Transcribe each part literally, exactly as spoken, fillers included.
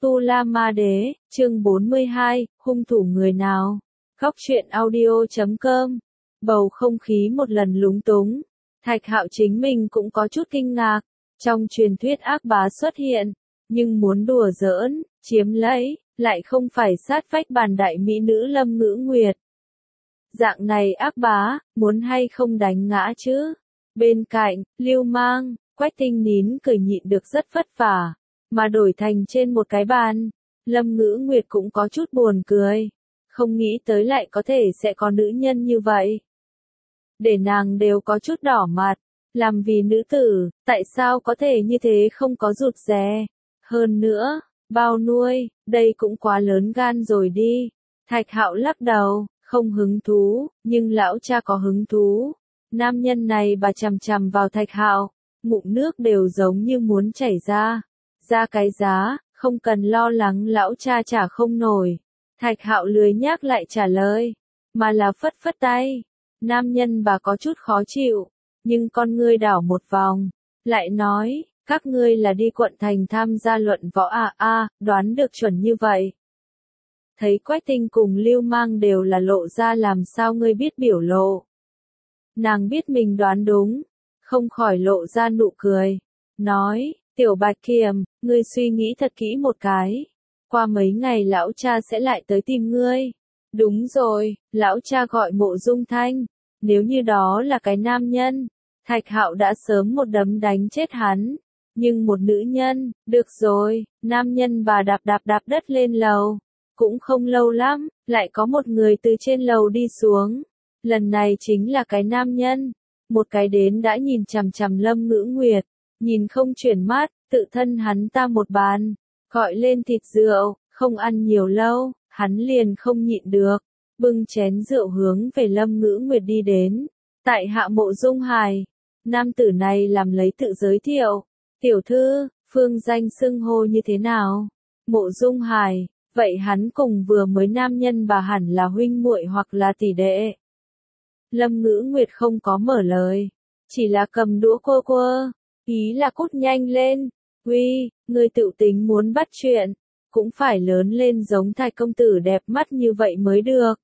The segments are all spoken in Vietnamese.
Tu La Ma Đế, chương bốn mươi hai, hung thủ người nào? Góc truyện audio chấm com. Bầu không khí một lần lúng túng. Thạch Hạo chính mình cũng có chút kinh ngạc. Trong truyền thuyết ác bá xuất hiện, nhưng muốn đùa giỡn, chiếm lấy, lại không phải sát vách bàn đại mỹ nữ Lâm Ngữ Nguyệt. Dạng này ác bá, muốn hay không đánh ngã chứ? Bên cạnh, Lưu Mang, Quách Tinh Nín cười nhịn được rất vất vả, mà đổi thành trên một cái bàn. Lâm Ngữ Nguyệt cũng có chút buồn cười, không nghĩ tới lại có thể sẽ có nữ nhân như vậy. Để nàng đều có chút đỏ mặt, làm vì nữ tử, tại sao có thể như thế không có rụt rè. Hơn nữa, bao nuôi, đây cũng quá lớn gan rồi đi. Thạch Hạo lắc đầu, không hứng thú, nhưng lão cha có hứng thú. Nam nhân này bà chằm chằm vào Thạch Hạo, ngụm nước đều giống như muốn chảy ra. Ra cái giá, không cần lo lắng lão cha trả không nổi. Thạch Hạo lười nhác lại trả lời, mà là phất phất tay. Nam nhân bà có chút khó chịu, nhưng con ngươi đảo một vòng, lại nói, các ngươi là đi quận thành tham gia luận võ à a, đoán được chuẩn như vậy. Thấy Quách Tinh cùng Lưu Mang đều là lộ ra làm sao ngươi biết biểu lộ. Nàng biết mình đoán đúng, không khỏi lộ ra nụ cười, nói, Tiểu Bạch Kiềm, ngươi suy nghĩ thật kỹ một cái. Qua mấy ngày lão cha sẽ lại tới tìm ngươi. Đúng rồi, lão cha gọi Mộ Dung Thanh. Nếu như đó là cái nam nhân, Thạch Hạo đã sớm một đấm đánh chết hắn. Nhưng một nữ nhân, được rồi, nam nhân bà đạp đạp đạp đất lên lầu. Cũng không lâu lắm, lại có một người từ trên lầu đi xuống. Lần này chính là cái nam nhân. Một cái đến đã nhìn chằm chằm Lâm Ngữ Nguyệt, nhìn không chuyển mắt, tự thân hắn ta một bàn, gọi lên thịt rượu, không ăn nhiều lâu, hắn liền không nhịn được, bưng chén rượu hướng về Lâm Ngữ Nguyệt đi đến. Tại hạ Mộ Dung Hải, nam tử này làm lấy tự giới thiệu, tiểu thư, phương danh xưng hô như thế nào? Mộ Dung Hải, vậy hắn cùng vừa mới nam nhân bà hẳn là huynh muội hoặc là tỷ đệ. Lâm Ngữ Nguyệt không có mở lời, chỉ là cầm đũa quơ quơ, ý là cút nhanh lên. Uy, ngươi tự tính muốn bắt chuyện, cũng phải lớn lên giống Thạch công tử đẹp mắt như vậy mới được.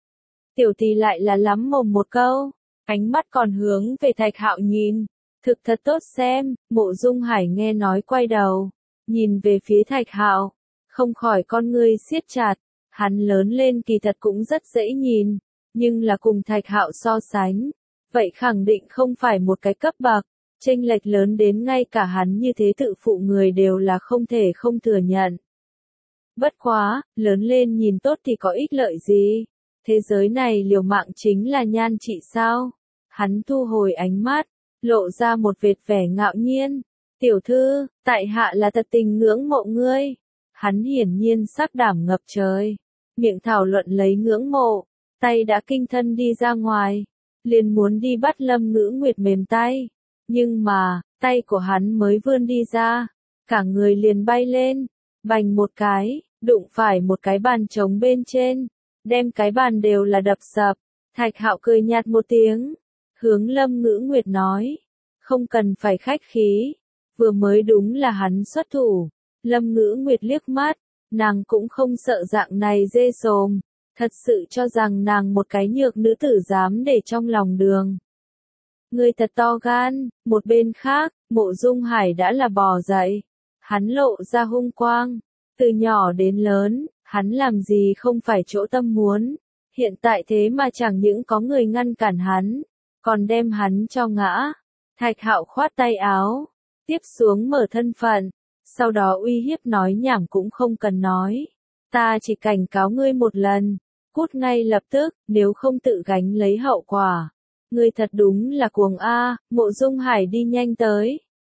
Tiểu tỷ lại là lắm mồm một câu, ánh mắt còn hướng về Thạch Hạo nhìn, thực thật tốt xem. Mộ Dung Hải nghe nói quay đầu, nhìn về phía Thạch Hạo, không khỏi con ngươi siết chặt. Hắn lớn lên kỳ thật cũng rất dễ nhìn, nhưng là cùng Thạch Hạo so sánh, vậy khẳng định không phải một cái cấp bậc. Chênh lệch lớn đến ngay cả hắn như thế tự phụ người đều là không thể không thừa nhận. Bất quá, lớn lên nhìn tốt thì có ích lợi gì? Thế giới này liều mạng chính là nhan trị sao? Hắn thu hồi ánh mắt, lộ ra một vệt vẻ ngạo nhiên. Tiểu thư, tại hạ là thật tình ngưỡng mộ ngươi. Hắn hiển nhiên sắc đảm ngập trời, miệng thảo luận lấy ngưỡng mộ, tay đã kinh thân đi ra ngoài, liền muốn đi bắt Lâm Ngữ Nguyệt mềm tay. Nhưng mà, tay của hắn mới vươn đi ra, cả người liền bay lên, bành một cái, đụng phải một cái bàn trống bên trên, đem cái bàn đều là đập sập. Thạch Hạo cười nhạt một tiếng, hướng Lâm Ngữ Nguyệt nói, không cần phải khách khí, vừa mới đúng là hắn xuất thủ. Lâm Ngữ Nguyệt liếc mắt, nàng cũng không sợ dạng này dê sồm, thật sự cho rằng nàng một cái nhược nữ tử dám để trong lòng đường. Ngươi thật to gan. Một bên khác, Mộ Dung Hải đã là bò dậy, hắn lộ ra hung quang, từ nhỏ đến lớn, hắn làm gì không phải chỗ tâm muốn, hiện tại thế mà chẳng những có người ngăn cản hắn, còn đem hắn cho ngã. Thạch Hạo khoát tay áo, tiếp xuống mở thân phận, sau đó uy hiếp nói nhảm cũng không cần nói, ta chỉ cảnh cáo ngươi một lần, cút ngay lập tức, nếu không tự gánh lấy hậu quả. Ngươi thật đúng là cuồng a. Mộ Dung Hải đi nhanh tới.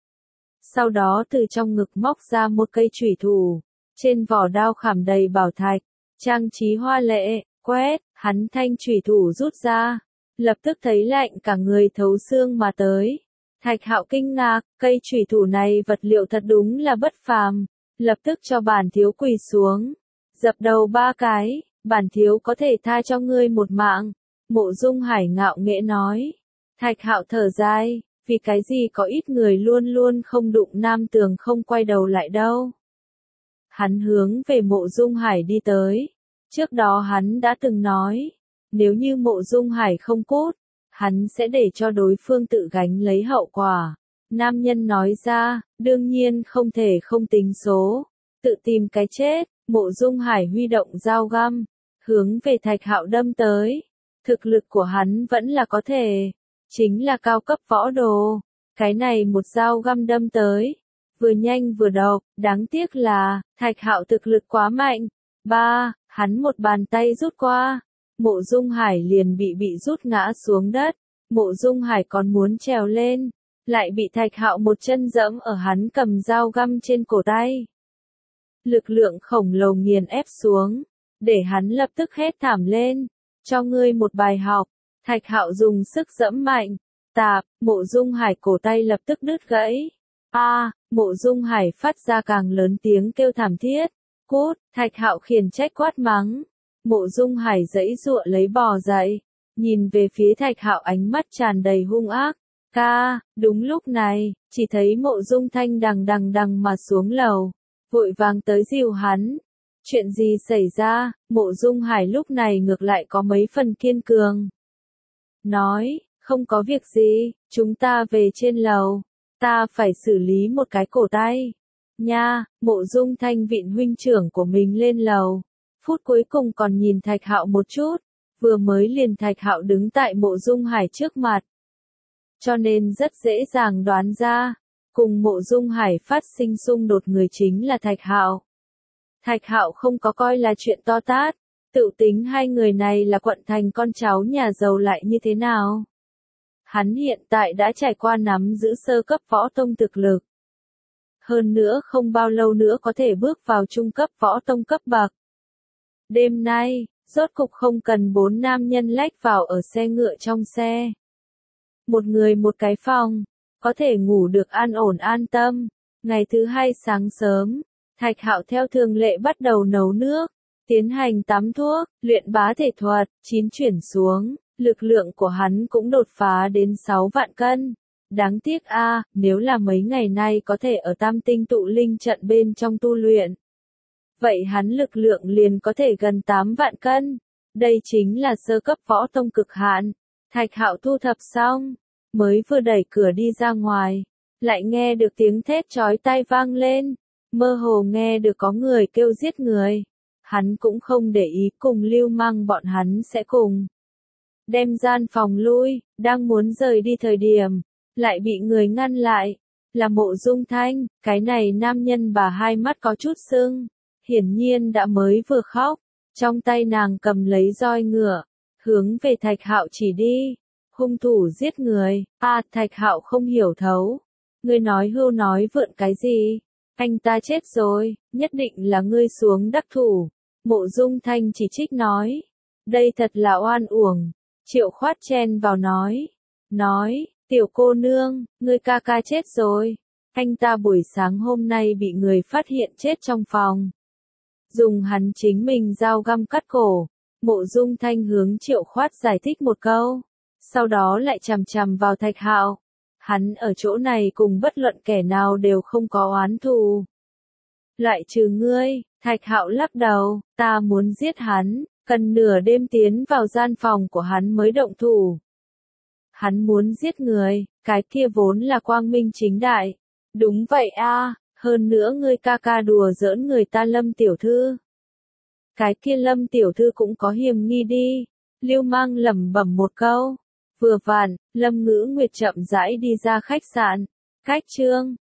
Sau đó từ trong ngực móc ra một cây chủy thủ, trên vỏ đao khảm đầy bảo thạch, trang trí hoa lệ, quét, hắn thanh chủy thủ rút ra, lập tức thấy lạnh cả người thấu xương mà tới. Thạch Hạo kinh ngạc, cây chủy thủ này vật liệu thật đúng là bất phàm, lập tức cho bản thiếu quỳ xuống, dập đầu ba cái, bản thiếu có thể tha cho ngươi một mạng. Mộ Dung Hải ngạo nghễ nói. Thạch Hạo thở dài, vì cái gì có ít người luôn luôn không đụng nam tường không quay đầu lại đâu. Hắn hướng về Mộ Dung Hải đi tới. Trước đó hắn đã từng nói, nếu như Mộ Dung Hải không cút, hắn sẽ để cho đối phương tự gánh lấy hậu quả. Nam nhân nói ra, đương nhiên không thể không tính số, tự tìm cái chết. Mộ Dung Hải huy động dao găm, hướng về Thạch Hạo đâm tới. Thực lực của hắn vẫn là có thể, chính là cao cấp võ đồ. Cái này một dao găm đâm tới, vừa nhanh vừa độc, đáng tiếc là, Thạch Hạo thực lực quá mạnh. Ba, hắn một bàn tay rút qua, Mộ Dung Hải liền bị bị rút ngã xuống đất. Mộ Dung Hải còn muốn trèo lên, lại bị Thạch Hạo một chân dẫm ở hắn cầm dao găm trên cổ tay. Lực lượng khổng lồ nghiền ép xuống, để hắn lập tức hét thảm lên, cho ngươi một bài học. Thạch Hạo dùng sức dẫm mạnh, tạp, Mộ Dung Hải cổ tay lập tức đứt gãy. A, à, Mộ Dung Hải phát ra càng lớn tiếng kêu thảm thiết. Cút, Thạch Hạo khiển trách quát mắng. Mộ Dung Hải giãy giụa lấy bò dậy, nhìn về phía Thạch Hạo ánh mắt tràn đầy hung ác. Ca, đúng lúc này, chỉ thấy Mộ Dung Thanh đằng đằng đằng mà xuống lầu, vội vàng tới dìu hắn. Chuyện gì xảy ra? Mộ Dung Hải lúc này ngược lại có mấy phần kiên cường. Nói, không có việc gì, chúng ta về trên lầu, ta phải xử lý một cái cổ tay. Nha, Mộ Dung Thanh vịn huynh trưởng của mình lên lầu, phút cuối cùng còn nhìn Thạch Hạo một chút, vừa mới liền Thạch Hạo đứng tại Mộ Dung Hải trước mặt. Cho nên rất dễ dàng đoán ra, cùng Mộ Dung Hải phát sinh xung đột người chính là Thạch Hạo. Thạch Hạo không có coi là chuyện to tát, tự tính hai người này là quận thành con cháu nhà giàu lại như thế nào. Hắn hiện tại đã trải qua nắm giữ sơ cấp võ tông thực lực. Hơn nữa không bao lâu nữa có thể bước vào trung cấp võ tông cấp bậc. Đêm nay, rốt cục không cần bốn nam nhân lách vào ở xe ngựa trong xe. Một người một cái phòng, có thể ngủ được an ổn an tâm. Ngày thứ hai sáng sớm, Thạch Hạo theo thường lệ bắt đầu nấu nước, tiến hành tắm thuốc, luyện bá thể thuật, chín chuyển xuống, lực lượng của hắn cũng đột phá đến sáu vạn cân. Đáng tiếc a, à, nếu là mấy ngày nay có thể ở Tam Tinh tụ linh trận bên trong tu luyện, vậy hắn lực lượng liền có thể gần tám vạn cân. Đây chính là sơ cấp võ tông cực hạn. Thạch Hạo thu thập xong, mới vừa đẩy cửa đi ra ngoài, lại nghe được tiếng thét chói tai vang lên, mơ hồ nghe được có người kêu giết người. Hắn cũng không để ý, cùng lưu manh bọn hắn sẽ cùng đem gian phòng lui, đang muốn rời đi thời điểm, lại bị người ngăn lại, là Mộ Dung Thanh. Cái này nam nhân bà hai mắt có chút sưng, hiển nhiên đã mới vừa khóc, trong tay nàng cầm lấy roi ngựa, hướng về Thạch Hạo chỉ đi. Hung thủ giết người. A, à, Thạch Hạo không hiểu thấu. Ngươi nói hưu nói vượn cái gì? Anh ta chết rồi, nhất định là ngươi xuống đắc thủ. Mộ Dung Thanh chỉ trích nói. Đây thật là oan uổng. Triệu Khoát chen vào nói. Nói, tiểu cô nương, ngươi ca ca chết rồi. Anh ta buổi sáng hôm nay bị người phát hiện chết trong phòng. Dùng hắn chính mình dao găm cắt cổ. Mộ Dung Thanh hướng Triệu Khoát giải thích một câu. Sau đó lại chằm chằm vào Thạch Hạo. Hắn ở chỗ này cùng bất luận kẻ nào đều không có oán thù. Loại trừ ngươi. Thạch Hạo lắc đầu, ta muốn giết hắn, cần nửa đêm tiến vào gian phòng của hắn mới động thủ. Hắn muốn giết người, cái kia vốn là quang minh chính đại. Đúng vậy a, à, hơn nữa ngươi ca ca đùa giỡn người ta Lâm tiểu thư. Cái kia Lâm tiểu thư cũng có hiềm nghi đi. Lưu Mang lẩm bẩm một câu. Vừa vặn, Lâm Ngữ Nguyệt chậm rãi đi ra khách sạn. Cách chương